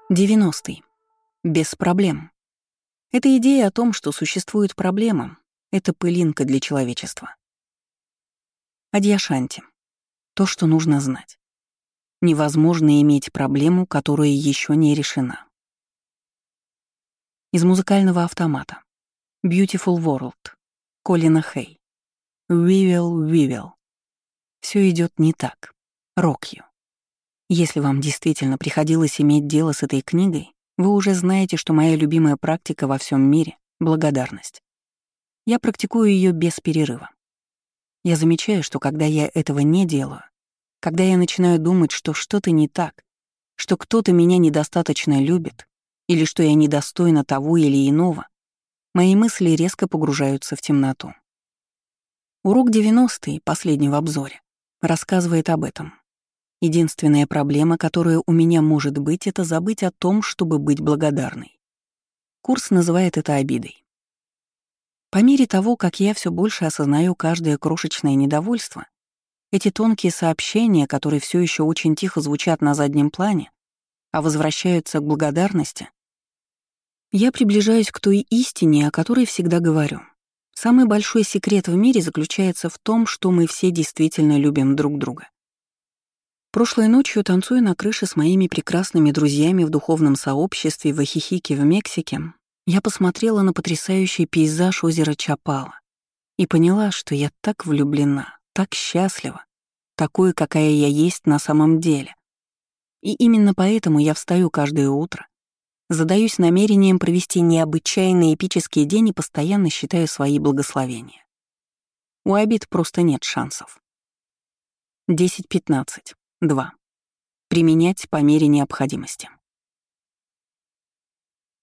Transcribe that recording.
90. Без проблем. Эта идея о том, что существует проблема, это пылинка для человечества. Адьяшанти. То, что нужно знать. Невозможно иметь проблему, которая еще не решена. Из музыкального автомата. Beautiful World. Колина Хэй. We will. Все идет не так. Rock you. Если вам действительно приходилось иметь дело с этой книгой, вы уже знаете, что моя любимая практика во всем мире — благодарность. Я практикую ее без перерыва. Я замечаю, что когда я этого не делаю, когда я начинаю думать, что что-то не так, что кто-то меня недостаточно любит или что я недостойна того или иного, мои мысли резко погружаются в темноту. Урок 90, последний в обзоре, рассказывает об этом. Единственная проблема, которая у меня может быть, это забыть о том, чтобы быть благодарной. Курс называет это обидой. По мере того, как я все больше осознаю каждое крошечное недовольство, эти тонкие сообщения, которые все еще очень тихо звучат на заднем плане, а возвращаются к благодарности, я приближаюсь к той истине, о которой всегда говорю. Самый большой секрет в мире заключается в том, что мы все действительно любим друг друга. Прошлой ночью, танцуя на крыше с моими прекрасными друзьями в духовном сообществе в Ахихике в Мексике, я посмотрела на потрясающий пейзаж озера Чапала и поняла, что я так влюблена, так счастлива, такой, какая я есть на самом деле. И именно поэтому я встаю каждое утро, задаюсь намерением провести необычайный эпический день и постоянно считаю свои благословения. У обид просто нет шансов. 10:15. 2. Применять по мере необходимости.